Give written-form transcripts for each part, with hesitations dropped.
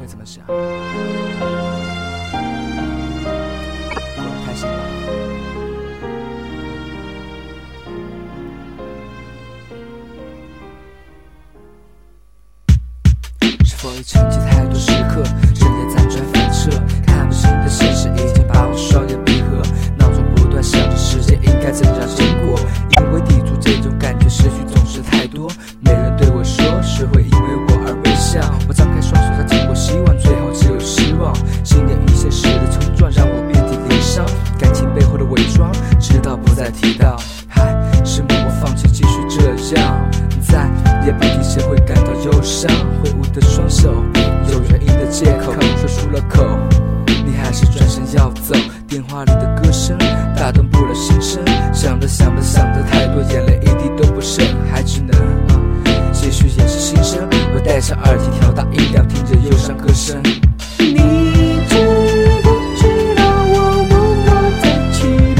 会怎么想？过得开心吗？是否已沉寂太多时刻，深夜辗转反侧，看不清的现实已经把我双眼闭合，脑中不断想着世界应该怎样经过，因为抵住这种感觉，失去总是太多。没人对我说是会因为我而微笑，我张开双手想经过希望，最后只有失望。信念与现实的冲撞让我遍体鳞伤，感情背后的伪装直到不再提到，还是默默放弃继续这样，再也不提谁会感到忧伤。挥舞的双手有原因的借口，说出了口，你还是转身要走。电话里的歌声打动不了心声，想着太多，眼泪一滴都不剩，还只能继续掩饰心声。我戴上耳机调大音量，听着忧伤歌声。 你知不知道我默默在祈祷，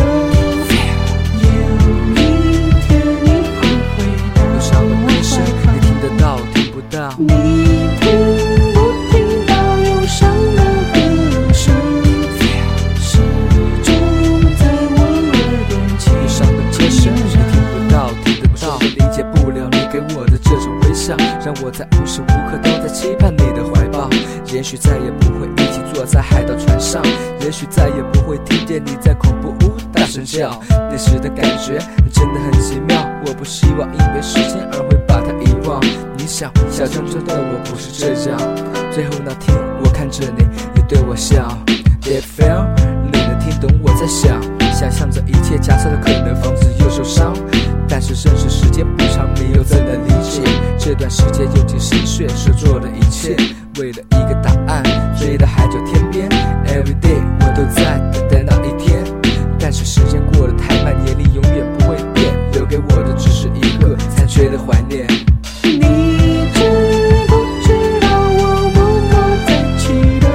有一天你会回到忧伤的歌声，你听得到听不到？ 你听不听到忧伤的歌声，始终在我耳边轻忧伤的歌声，你听不到听得到？我理解不了你给我的这种微笑，让我在无时无刻都在期盼你的怀抱。也许再也不会一起坐在海盗船上，也许再也不会听见你在恐怖屋大声叫。那时的感觉真的很奇妙，我不希望因为时间而会把它遗忘。你想，小镇中的我不是这样。最后那天，我看着你，你对我笑。Did it feel？ 你能听懂我在想，想象着一切假设的可能，防止又受伤。但是认识时间不长，你又怎能理解这段时间用尽心血所做的一切？为了一个答案，追到海角天边。Every day 我都在等待那一天，但是时间过得太慢，年龄永远不会变，留给我的只是一个残缺的怀念。 你知不知道我默默在祈祷，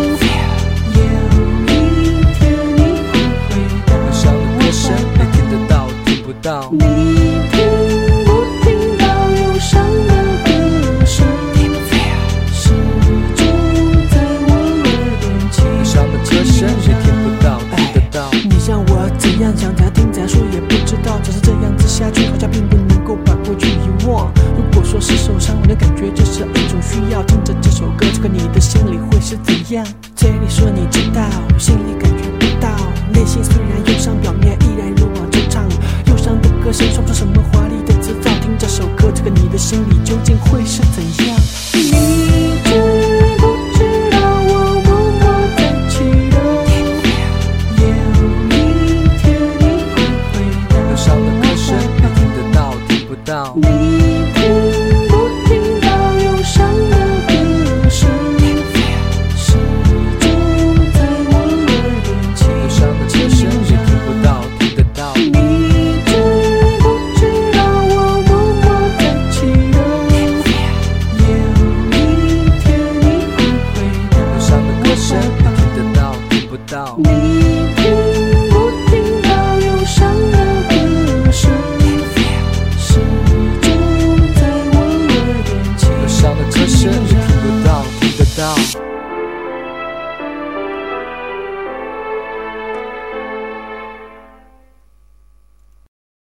有一天你会回到忧伤的歌声，你听得到听不到？ 你听不听到忧伤的歌声，始终在我耳边轻忧伤的歌声，你听不到听得到？ 你想我怎样想再听再说也不知道，只是这样子下去好像并不能够把过去遗忘。如果说是受伤，我的感觉就是一种需要，听着这首歌，这个你的心里会是怎样？嘴里说你知道，心里感觉不到，内心虽然忧伤，表面依然如往直唱。忧伤的歌声说不出什么华丽的词藻，听这首歌，这个你的心里究竟会是怎样？